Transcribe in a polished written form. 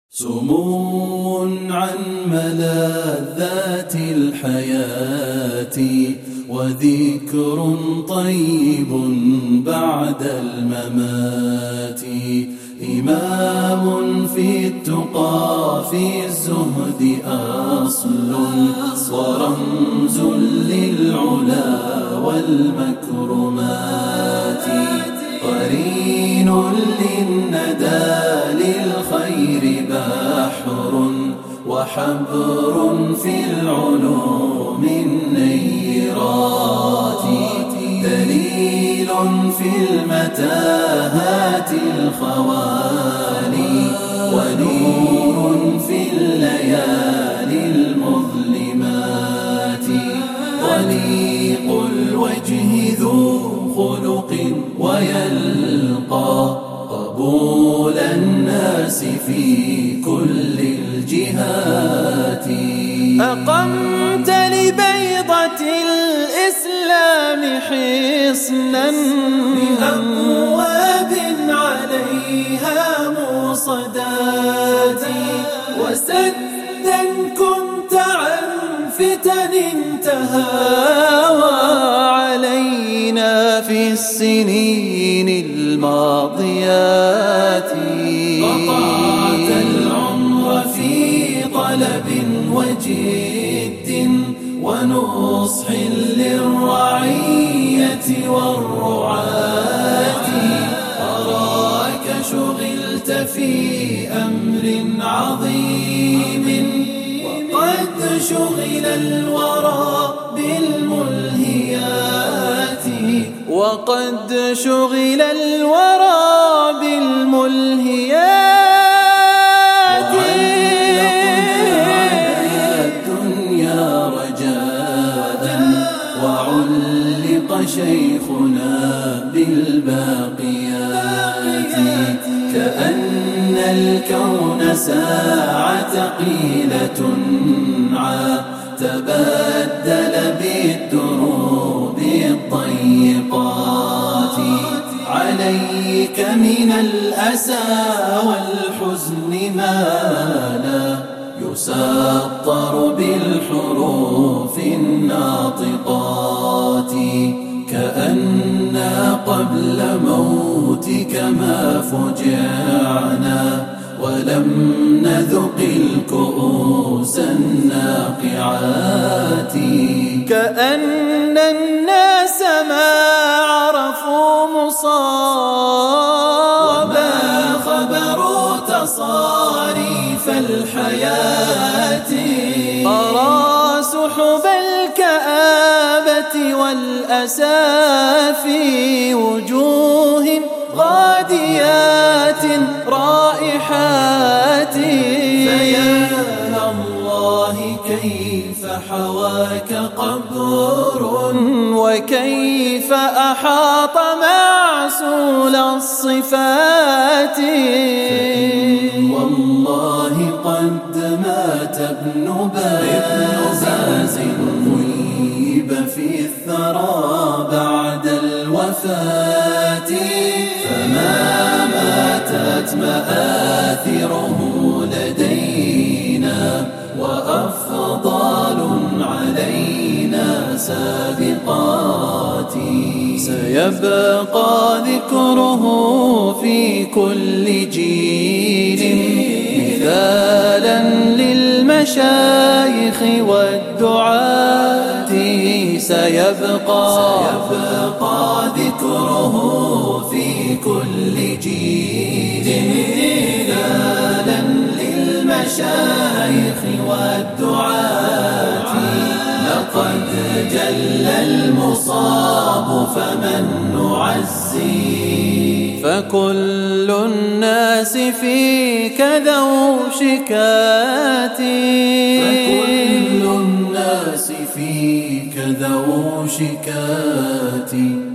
سمو عن ملذات الحياة وذكر طيب بعد الممات. إمام في التقى في الزهد أصل ورمز للعلا والمكرمات. قرين للندى للخير بحر وحبر في العلوم النيرات. دليل في المتاهات الخوالي ونور في الليالي المظلمات. ضليق الوجه ذو خلق ويلقى قبول الناس في كل الجهات. أقمت لبيضة الإسلام حصنا بأبواب عليها موصدات. وسدا كنت عن فتن تهاوى علينا في السنين الماضيات. قطعت العمر في طلب وجد ونصح للرعية والرعاة. أراك شغلت في أمر عظيم وقد شغل الورى بالملهيات. وقد شغل الورى بالملهيات. وعلق شيخنا بالباقيات. كأن الكون ساعة قيلة تبدل بالدروب الضيقات. عليك من الأسى والحزن ما لا يسطر بالحروف الناطقات. كأننا قبل موتك ما فجعنا ولم نذق الكؤوس الناقعات. كأن الناس ما عرفوا مصابا وما خبروا تصاريف الحياة. أرى سحب الكآبة والأسى في وجوه غاديات رائحات. فيا الله كيف حواك قبر وكيف أحاط معسول الصفات. والله قد مات ابن باز غيب في الثرى بعد الوفاة. فما ماتت مآثره لدينا وأفضال علينا سابقات. سيبقى ذكره في كل جيل مثالا للمشايخ والدعاة. سيبقى ذكره في كل جيل مثالا للمشايخ والدعاة. لقد جل المصاب فمن نعزي. فكل الناس فيك ذو شكات. فكل الناس فيك ذو شكات.